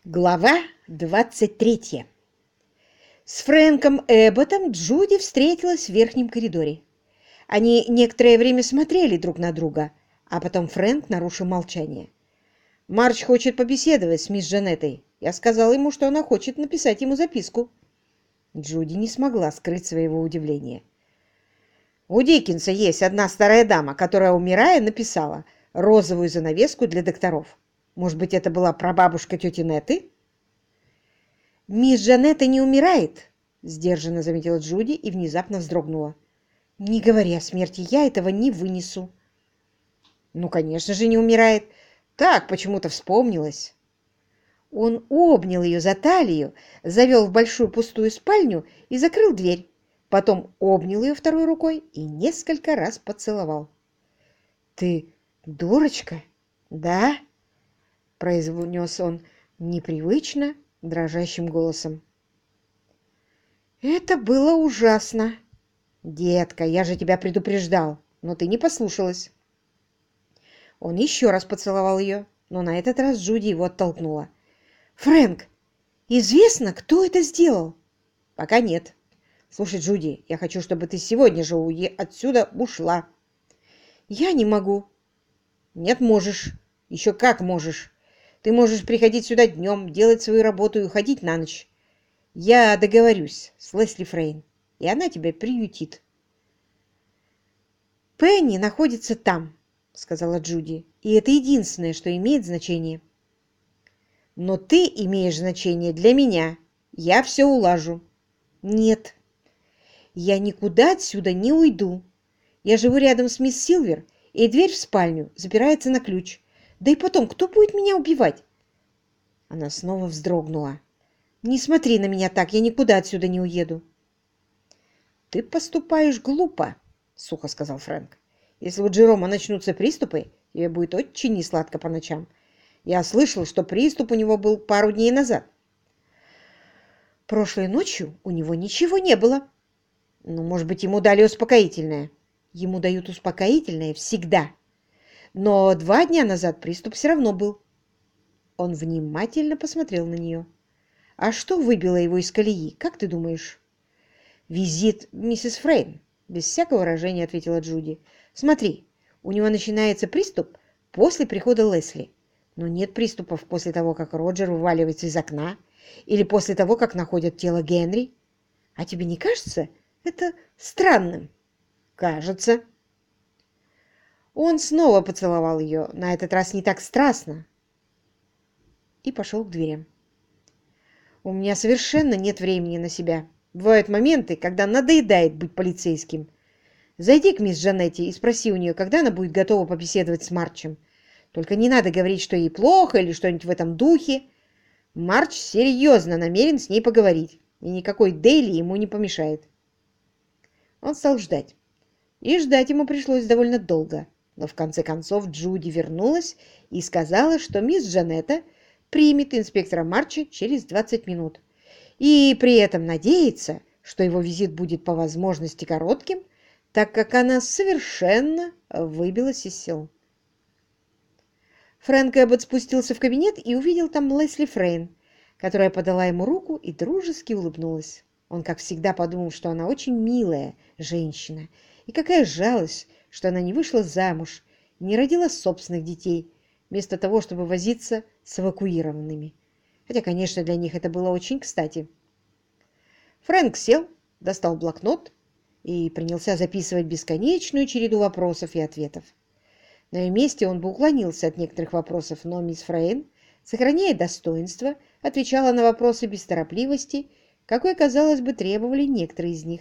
Глава 23. С Фрэнком Эбботом Джуди встретилась в верхнем коридоре. Они некоторое время смотрели друг на друга, а потом Фрэнк нарушил молчание. «Марч хочет побеседовать с мисс Джанеттой. Я сказал ему, что она хочет написать ему записку». Джуди не смогла скрыть своего удивления. «У Диккенса есть одна старая дама, которая, умирая, написала розовую занавеску для докторов. Может быть, это была прабабушка тети Нетты?» «Мисс Джанетта не умирает», — сдержанно заметила Джуди и внезапно вздрогнула. «Не говори о смерти, я этого не вынесу». «Ну, конечно же, не умирает. Так почему-то вспомнилось». Он обнял ее за талию, завел в большую пустую спальню и закрыл дверь. Потом обнял ее второй рукой и несколько раз поцеловал. «Ты дурочка, да?» — произнес он непривычно, дрожащим голосом. «Это было ужасно. Детка, я же тебя предупреждал, но ты не послушалась». Он еще раз поцеловал ее, но на этот раз Джуди его оттолкнула. «Фрэнк, известно, кто это сделал?» «Пока нет. Слушай, Джуди, я хочу, чтобы ты сегодня же отсюда ушла». «Я не могу». «Нет, можешь. Еще как можешь. Ты можешь приходить сюда днем, делать свою работу и уходить на ночь. Я договорюсь с Лесли Фрейн, и она тебя приютит». «Пенни находится там», — сказала Джуди, — «и это единственное, что имеет значение». «Но ты имеешь значение для меня. Я все улажу». «Нет, я никуда отсюда не уйду. Я живу рядом с мисс Силвер, и дверь в спальню запирается на ключ. Да и потом, кто будет меня убивать?» Она снова вздрогнула. «Не смотри на меня так, я никуда отсюда не уеду». «Ты поступаешь глупо», — сухо сказал Фрэнк. «Если у Джерома начнутся приступы, тебе будет очень несладко по ночам. Я слышал, что приступ у него был пару дней назад». «Прошлой ночью у него ничего не было». «Ну, может быть, ему дали успокоительное». «Ему дают успокоительное всегда. Но 2 дня назад приступ все равно был». Он внимательно посмотрел на нее. «А что выбило его из колеи, как ты думаешь?» «Визит миссис Фрейн», — без всякого выражения ответила Джуди. «Смотри, у него начинается приступ после прихода Лесли, но нет приступов после того, как Роджер вываливается из окна или после того, как находят тело Генри. А тебе не кажется это странным?» «Кажется». Он снова поцеловал ее, на этот раз не так страстно, и пошел к дверям. «У меня совершенно нет времени на себя. Бывают моменты, когда надоедает быть полицейским. Зайди к мисс Джанетте и спроси у нее, когда она будет готова побеседовать с Марчем. Только не надо говорить, что ей плохо или что-нибудь в этом духе. Марч серьезно намерен с ней поговорить, и никакой Дейли ему не помешает». Он стал ждать. И ждать ему пришлось довольно долго. Но в конце концов Джуди вернулась и сказала, что мисс Джанетта примет инспектора Марча через 20 минут. И при этом надеется, что его визит будет по возможности коротким, так как она совершенно выбилась из сил. Фрэнк Эббот спустился в кабинет и увидел там Лесли Фрейн, которая подала ему руку и дружески улыбнулась. Он, как всегда, подумал, что она очень милая женщина, и какая жалость, что она не вышла замуж, не родила собственных детей, вместо того, чтобы возиться с эвакуированными. Хотя, конечно, для них это было очень кстати. Фрэнк сел, достал блокнот и принялся записывать бесконечную череду вопросов и ответов. На ее месте он бы уклонился от некоторых вопросов, но мисс Фрейн, сохраняя достоинство, отвечала на вопросы без торопливости, какой, казалось бы, требовали некоторые из них.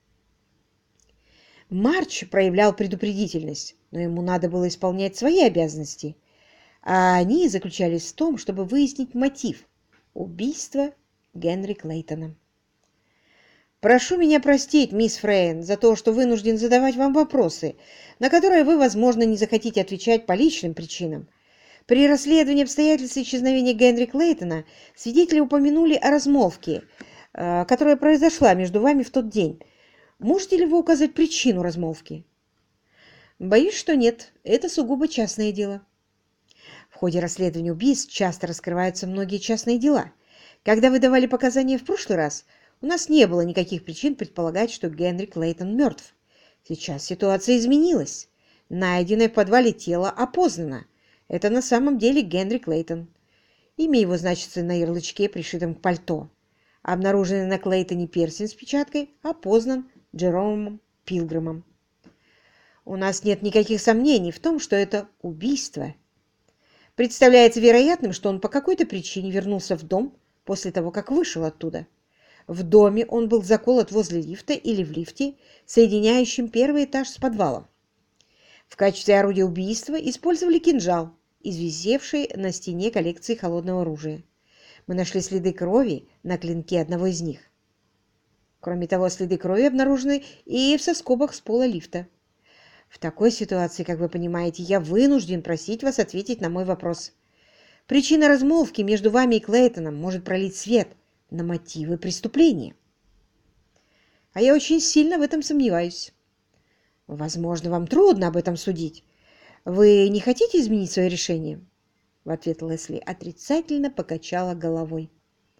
Марч проявлял предупредительность, но ему надо было исполнять свои обязанности, а они заключались в том, чтобы выяснить мотив убийства Генри Клейтона. «Прошу меня простить, мисс Фрейн, за то, что вынужден задавать вам вопросы, на которые вы, возможно, не захотите отвечать по личным причинам. При расследовании обстоятельств исчезновения Генри Клейтона свидетели упомянули о размолвке, которая произошла между вами в тот день. Можете ли вы указать причину размолвки?» «Боюсь, что нет. Это сугубо частное дело». В ходе расследования убийств часто раскрываются многие частные дела. Когда вы давали показания в прошлый раз, у нас не было никаких причин предполагать, что Генри Клейтон мертв. Сейчас ситуация изменилась. Найденное в подвале тело опознано. Это на самом деле Генри Клейтон. Имя его значится на ярлычке, пришитом к пальто. Обнаруженный на Клейтоне перстень с печаткой опознан Джеромом Пилгримом. У нас нет никаких сомнений в том, что это убийство. Представляется вероятным, что он по какой-то причине вернулся в дом после того, как вышел оттуда. В доме он был заколот возле лифта или в лифте, соединяющем первый этаж с подвалом. В качестве орудия убийства использовали кинжал, извисевший на стене коллекции холодного оружия. Мы нашли следы крови на клинке одного из них. Кроме того, следы крови обнаружены и в соскобах с пола лифта. В такой ситуации, как вы понимаете, я вынужден просить вас ответить на мой вопрос. Причина размолвки между вами и Клейтоном может пролить свет на мотивы преступления. А я очень сильно в этом сомневаюсь. Возможно, вам трудно об этом судить. Вы не хотите изменить свое решение? В ответ Лесли отрицательно покачала головой.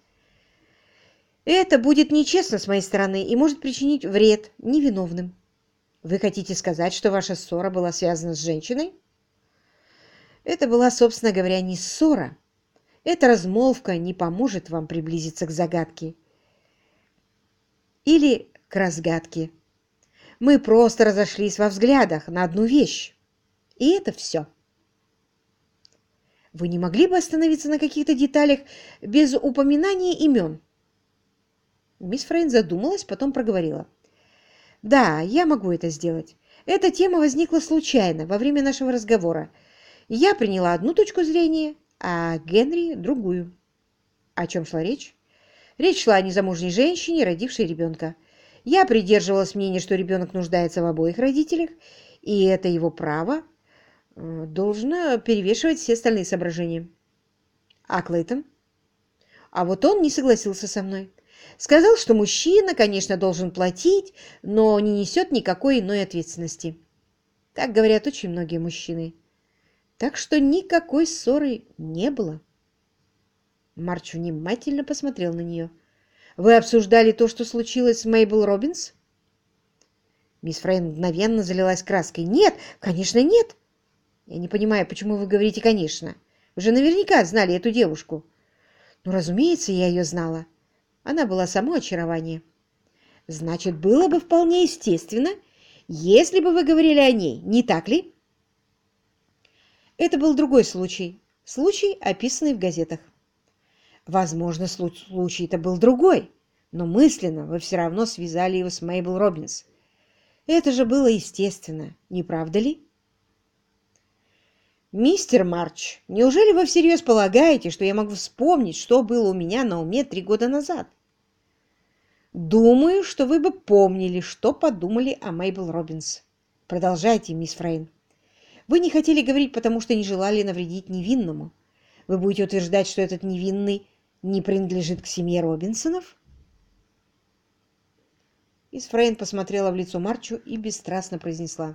Это будет нечестно с моей стороны и может причинить вред невиновным. Вы хотите сказать, что ваша ссора была связана с женщиной? Это была, собственно говоря, не ссора. Эта размолвка не поможет вам приблизиться к загадке. Или к разгадке. Мы просто разошлись во взглядах на одну вещь. И это все. Вы не могли бы остановиться на каких-то деталях без упоминания имен? Мисс Фрейн задумалась, потом проговорила. Да, я могу это сделать. Эта тема возникла случайно во время нашего разговора. Я приняла одну точку зрения, а Генри – другую. О чем шла речь? Речь шла о незамужней женщине, родившей ребенка. Я придерживалась мнения, что ребенок нуждается в обоих родителях, и это его право должно перевешивать все остальные соображения. А Клейтон? А вот он не согласился со мной. Сказал, что мужчина, конечно, должен платить, но не несет никакой иной ответственности. Так говорят очень многие мужчины. Так что никакой ссоры не было. Марч внимательно посмотрел на нее. «Вы обсуждали то, что случилось с Мейбл Робинс?» Мисс Фрейн мгновенно залилась краской. «Нет, конечно, нет!» «Я не понимаю, почему вы говорите «конечно». Вы же наверняка знали эту девушку». «Ну, разумеется, я ее знала. Она была само очарование». «Значит, было бы вполне естественно, если бы вы говорили о ней, не так ли?» Это был другой случай. Случай, описанный в газетах. Возможно, случай-то был другой, но мысленно вы все равно связали его с Мейбл Робинс. Это же было естественно, не правда ли? Мистер Марч, неужели вы всерьез полагаете, что я могу вспомнить, что было у меня на уме 3 года назад? Думаю, что вы бы помнили, что подумали о Мейбл Робинс. Продолжайте, мисс Фрейн. Вы не хотели говорить, потому что не желали навредить невинному. Вы будете утверждать, что этот невинный не принадлежит к семье Робинсонов? Мисс Фрейн посмотрела в лицо Марчу и бесстрастно произнесла.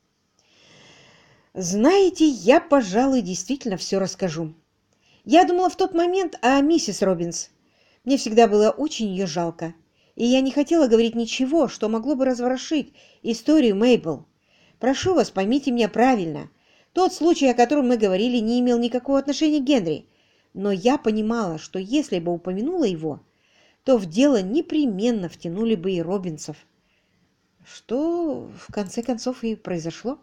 «Знаете, я, пожалуй, действительно все расскажу. Я думала в тот момент о миссис Робинс. Мне всегда было очень ее жалко, и я не хотела говорить ничего, что могло бы разворошить историю Мейбл. Прошу вас, поймите меня правильно. Тот случай, о котором мы говорили, не имел никакого отношения к Генри, но я понимала, что если бы упомянула его, то в дело непременно втянули бы и Робинсов. Что, в конце концов, и произошло».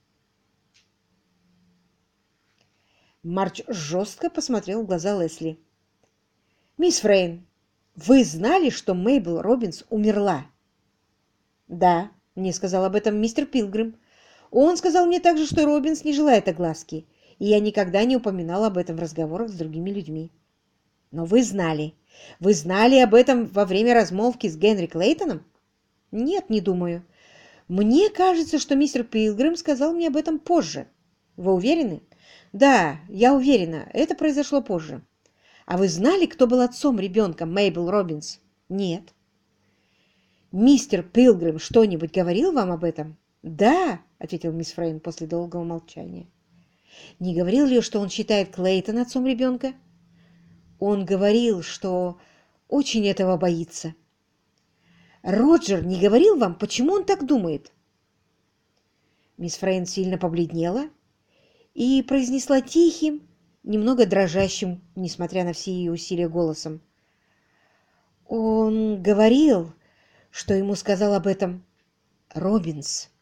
Марч жестко посмотрел в глаза Лесли. «Мисс Фрейн, вы знали, что Мейбл Робинс умерла?» «Да, мне сказал об этом мистер Пилгрим. Он сказал мне также, что Робинс не желает огласки, и я никогда не упоминала об этом в разговорах с другими людьми». «Но вы знали. Вы знали об этом во время размолвки с Генри Клейтоном?» «Нет, не думаю. Мне кажется, что мистер Пилгрим сказал мне об этом позже. Вы уверены?» «Да, я уверена, это произошло позже. А вы знали, кто был отцом ребенка Мейбл Робинс?» «Нет». «Мистер Пилгрим что-нибудь говорил вам об этом?» «Да», — ответил мисс Фрейн после долгого молчания. Не говорил ли, что он считает Клейтона отцом ребенка? Он говорил, что очень этого боится. Роджер не говорил вам, почему он так думает? Мисс Фрейн сильно побледнела и произнесла тихим, немного дрожащим, несмотря на все ее усилия, голосом. Он говорил, что ему сказал об этом Робинс.